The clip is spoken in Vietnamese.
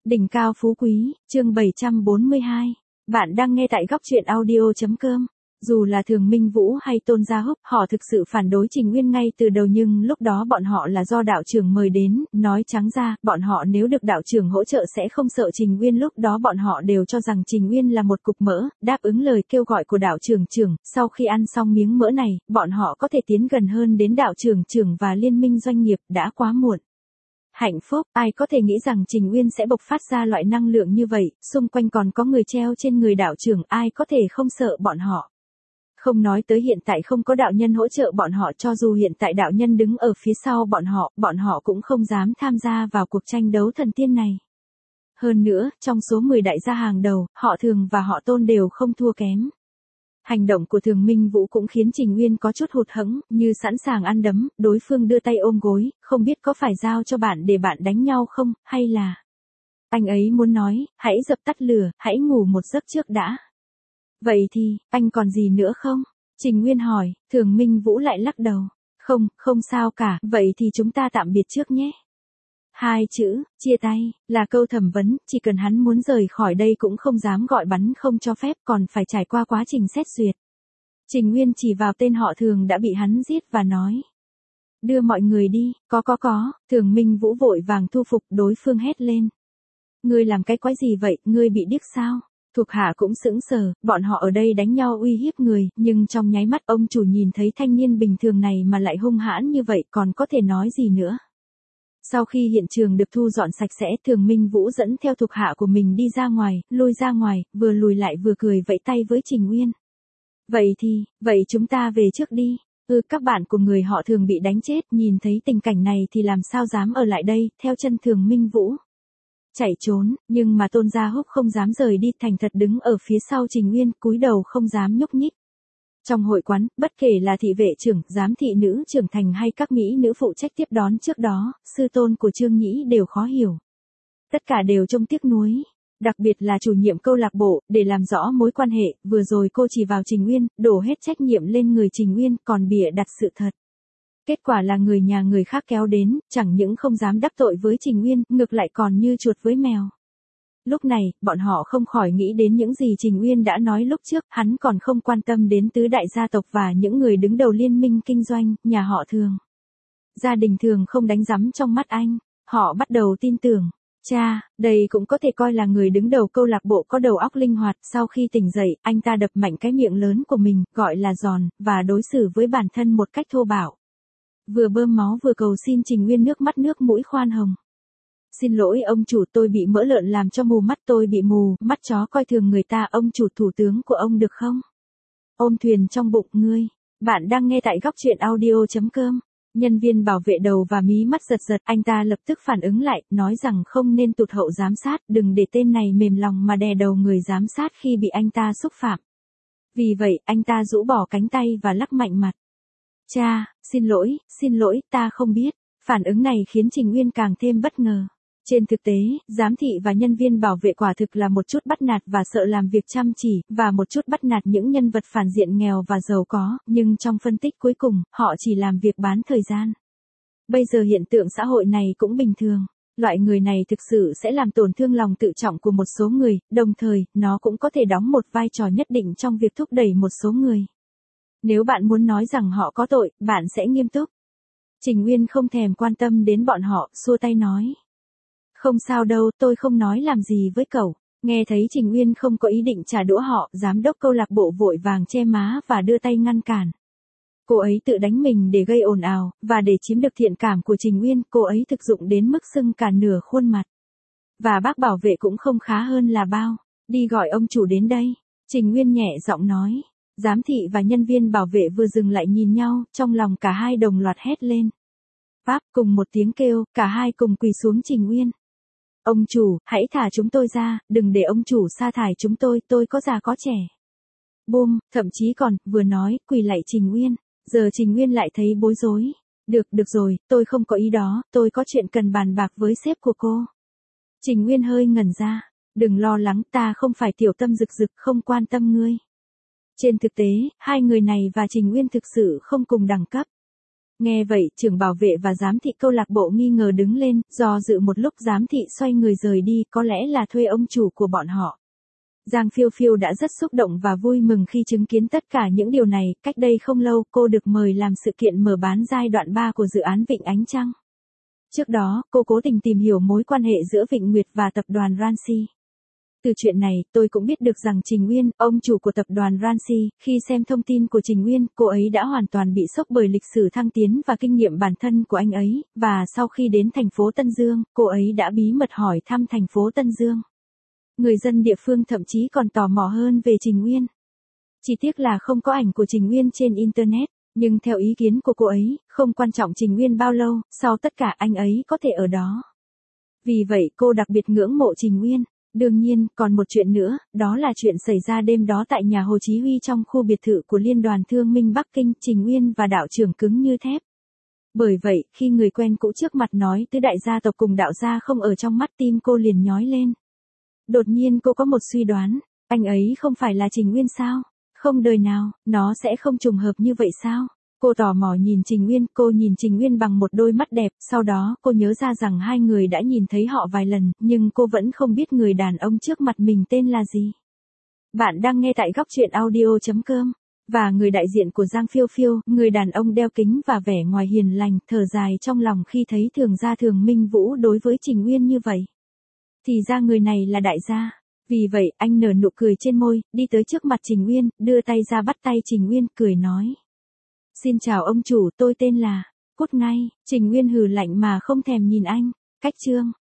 Đỉnh cao phú quý, chương 742. Bạn đang nghe tại góc truyện audio.com. Dù là Thường Minh Vũ hay Tôn Gia Húc, họ thực sự phản đối Trình Nguyên ngay từ đầu nhưng lúc đó bọn họ là do đạo trưởng mời đến, nói trắng ra, bọn họ nếu được đạo trưởng hỗ trợ sẽ không sợ Trình Nguyên, lúc đó bọn họ đều cho rằng Trình Nguyên là một cục mỡ, đáp ứng lời kêu gọi của đạo trưởng, sau khi ăn xong miếng mỡ này, bọn họ có thể tiến gần hơn đến đạo trưởng và liên minh doanh nghiệp, đã quá muộn. Hạnh phúc, ai có thể nghĩ rằng Trình Nguyên sẽ bộc phát ra loại năng lượng như vậy, xung quanh còn có người treo trên người đạo trưởng, ai có thể không sợ bọn họ. Không nói tới hiện tại không có đạo nhân hỗ trợ bọn họ, cho dù hiện tại đạo nhân đứng ở phía sau bọn họ cũng không dám tham gia vào cuộc tranh đấu thần tiên này. Hơn nữa, trong số 10 đại gia hàng đầu, họ Thường và họ Tôn đều không thua kém. Hành động của Thường Minh Vũ cũng khiến Trình Nguyên có chút hụt hẫng, như sẵn sàng ăn đấm, đối phương đưa tay ôm gối, không biết có phải giao cho bạn để bạn đánh nhau không, hay là... Anh ấy muốn nói, hãy dập tắt lửa, hãy ngủ một giấc trước đã. Vậy thì, anh còn gì nữa không? Trình Nguyên hỏi, Thường Minh Vũ lại lắc đầu. Không sao cả, vậy thì chúng ta tạm biệt trước nhé. 2 chữ, chia tay, là câu thẩm vấn, chỉ cần hắn muốn rời khỏi đây cũng không dám gọi bắn không cho phép, còn phải trải qua quá trình xét duyệt. Trình Nguyên chỉ vào tên họ Thường đã bị hắn giết và nói. Đưa mọi người đi, có, Thường Minh Vũ vội vàng thu phục, đối phương hét lên. Ngươi làm cái quái gì vậy, ngươi bị điếc sao? Thuộc hạ cũng sững sờ, bọn họ ở đây đánh nhau uy hiếp người, nhưng trong nháy mắt ông chủ nhìn thấy thanh niên bình thường này mà lại hung hãn như vậy, còn có thể nói gì nữa. Sau khi hiện trường được thu dọn sạch sẽ, Thường Minh Vũ dẫn theo thuộc hạ của mình đi ra ngoài, lùi ra ngoài, vừa lùi lại vừa cười vẫy tay với Trình Nguyên. Vậy chúng ta về trước đi. Các bạn của người họ Thường bị đánh chết, nhìn thấy tình cảnh này thì làm sao dám ở lại đây, theo chân Thường Minh Vũ. Chạy trốn, nhưng mà Tôn Gia Húc không dám rời đi, thành thật đứng ở phía sau Trình Nguyên, cúi đầu không dám nhúc nhích. Trong hội quán, bất kể là thị vệ trưởng, giám thị nữ trưởng thành hay các mỹ nữ phụ trách tiếp đón trước đó, sư tôn của Trương Nhĩ đều khó hiểu. Tất cả đều trông tiếc nuối. Đặc biệt là chủ nhiệm câu lạc bộ, để làm rõ mối quan hệ, vừa rồi cô chỉ vào Trình Nguyên, đổ hết trách nhiệm lên người Trình Nguyên, còn bịa đặt sự thật. Kết quả là người nhà người khác kéo đến, chẳng những không dám đắc tội với Trình Nguyên, ngược lại còn như chuột với mèo. Lúc này, bọn họ không khỏi nghĩ đến những gì Trình Nguyên đã nói lúc trước, hắn còn không quan tâm đến tứ đại gia tộc và những người đứng đầu liên minh kinh doanh, nhà họ Thường. Gia đình Thường không đánh rắm trong mắt anh, họ bắt đầu tin tưởng. Cha, đây cũng có thể coi là người đứng đầu câu lạc bộ có đầu óc linh hoạt, sau khi tỉnh dậy, anh ta đập mạnh cái miệng lớn của mình, gọi là giòn, và đối xử với bản thân một cách thô bạo. Vừa bơm máu vừa cầu xin Trình Nguyên nước mắt nước mũi khoan hồng. Xin lỗi ông chủ, tôi bị mỡ lợn làm cho mù mắt, tôi bị mù, mắt chó coi thường người ta, ông chủ thủ tướng của ông được không? Ôm thuyền trong bụng ngươi. Bạn đang nghe tại góc truyện audio.com. Nhân viên bảo vệ đầu và mí mắt giật, anh ta lập tức phản ứng lại, nói rằng không nên tụt hậu giám sát, đừng để tên này mềm lòng mà đè đầu người giám sát khi bị anh ta xúc phạm. Vì vậy, anh ta rũ bỏ cánh tay và lắc mạnh mặt. Cha, xin lỗi, ta không biết. Phản ứng này khiến Trình Nguyên càng thêm bất ngờ. Trên thực tế, giám thị và nhân viên bảo vệ quả thực là một chút bắt nạt và sợ làm việc chăm chỉ, và một chút bắt nạt những nhân vật phản diện nghèo và giàu có, nhưng trong phân tích cuối cùng, họ chỉ làm việc bán thời gian. Bây giờ hiện tượng xã hội này cũng bình thường. Loại người này thực sự sẽ làm tổn thương lòng tự trọng của một số người, đồng thời, nó cũng có thể đóng một vai trò nhất định trong việc thúc đẩy một số người. Nếu bạn muốn nói rằng họ có tội, bạn sẽ nghiêm túc. Trình Nguyên không thèm quan tâm đến bọn họ, xua tay nói. Không sao đâu, tôi không nói làm gì với cậu. Nghe thấy Trình Nguyên không có ý định trả đũa họ, giám đốc câu lạc bộ vội vàng che má và đưa tay ngăn cản. Cô ấy tự đánh mình để gây ồn ào, và để chiếm được thiện cảm của Trình Nguyên, cô ấy thực dụng đến mức sưng cả nửa khuôn mặt. Và bác bảo vệ cũng không khá hơn là bao. Đi gọi ông chủ đến đây. Trình Nguyên nhẹ giọng nói. Giám thị và nhân viên bảo vệ vừa dừng lại nhìn nhau, trong lòng cả hai đồng loạt hét lên. Pháp, cùng một tiếng kêu, cả hai cùng quỳ xuống Trình Nguyên. Ông chủ, hãy thả chúng tôi ra, đừng để ông chủ sa thải chúng tôi có già có trẻ. Bôm, thậm chí còn, vừa nói, quỳ lại Trình Nguyên. Giờ Trình Nguyên lại thấy bối rối. Được rồi, tôi không có ý đó, tôi có chuyện cần bàn bạc với sếp của cô. Trình Nguyên hơi ngẩn ra. Đừng lo lắng, ta không phải tiểu tâm rực không quan tâm ngươi. Trên thực tế, hai người này và Trình Nguyên thực sự không cùng đẳng cấp. Nghe vậy, trưởng bảo vệ và giám thị câu lạc bộ nghi ngờ đứng lên, do dự một lúc giám thị xoay người rời đi, có lẽ là thuê ông chủ của bọn họ. Giang Phiêu Phiêu đã rất xúc động và vui mừng khi chứng kiến tất cả những điều này, cách đây không lâu cô được mời làm sự kiện mở bán giai đoạn 3 của dự án Vịnh Ánh Trăng. Trước đó, cô cố tình tìm hiểu mối quan hệ giữa Vịnh Nguyệt và tập đoàn Ranchi. Từ chuyện này, tôi cũng biết được rằng Trình Nguyên, ông chủ của tập đoàn Ranchi, khi xem thông tin của Trình Nguyên, cô ấy đã hoàn toàn bị sốc bởi lịch sử thăng tiến và kinh nghiệm bản thân của anh ấy, và sau khi đến thành phố Tân Dương, cô ấy đã bí mật hỏi thăm thành phố Tân Dương. Người dân địa phương thậm chí còn tò mò hơn về Trình Nguyên. Chỉ tiếc là không có ảnh của Trình Nguyên trên Internet, nhưng theo ý kiến của cô ấy, không quan trọng Trình Nguyên bao lâu, sau tất cả anh ấy có thể ở đó. Vì vậy cô đặc biệt ngưỡng mộ Trình Nguyên. Đương nhiên, còn một chuyện nữa, đó là chuyện xảy ra đêm đó tại nhà Hồ Chí Huy trong khu biệt thự của Liên đoàn Thương minh Bắc Kinh, Trình Nguyên và đạo trưởng cứng như thép. Bởi vậy, khi người quen cũ trước mặt nói tứ đại gia tộc cùng đạo gia không ở trong mắt, tim cô liền nhói lên. Đột nhiên cô có một suy đoán, anh ấy không phải là Trình Nguyên sao? Không đời nào, nó sẽ không trùng hợp như vậy sao? Cô tò mò nhìn Trình Nguyên, cô nhìn Trình Nguyên bằng một đôi mắt đẹp, sau đó cô nhớ ra rằng hai người đã nhìn thấy họ vài lần, nhưng cô vẫn không biết người đàn ông trước mặt mình tên là gì. Bạn đang nghe tại góc truyện audio.com. Và người đại diện của Giang Phiêu Phiêu, người đàn ông đeo kính và vẻ ngoài hiền lành, thở dài trong lòng khi thấy Thường gia Thường Minh Vũ đối với Trình Nguyên như vậy. Thì ra người này là đại gia. Vì vậy, anh nở nụ cười trên môi, đi tới trước mặt Trình Nguyên, đưa tay ra bắt tay Trình Nguyên, cười nói. Xin chào ông chủ, tôi tên là... Cút ngay, Trình Nguyên hừ lạnh mà không thèm nhìn anh. Cách chương.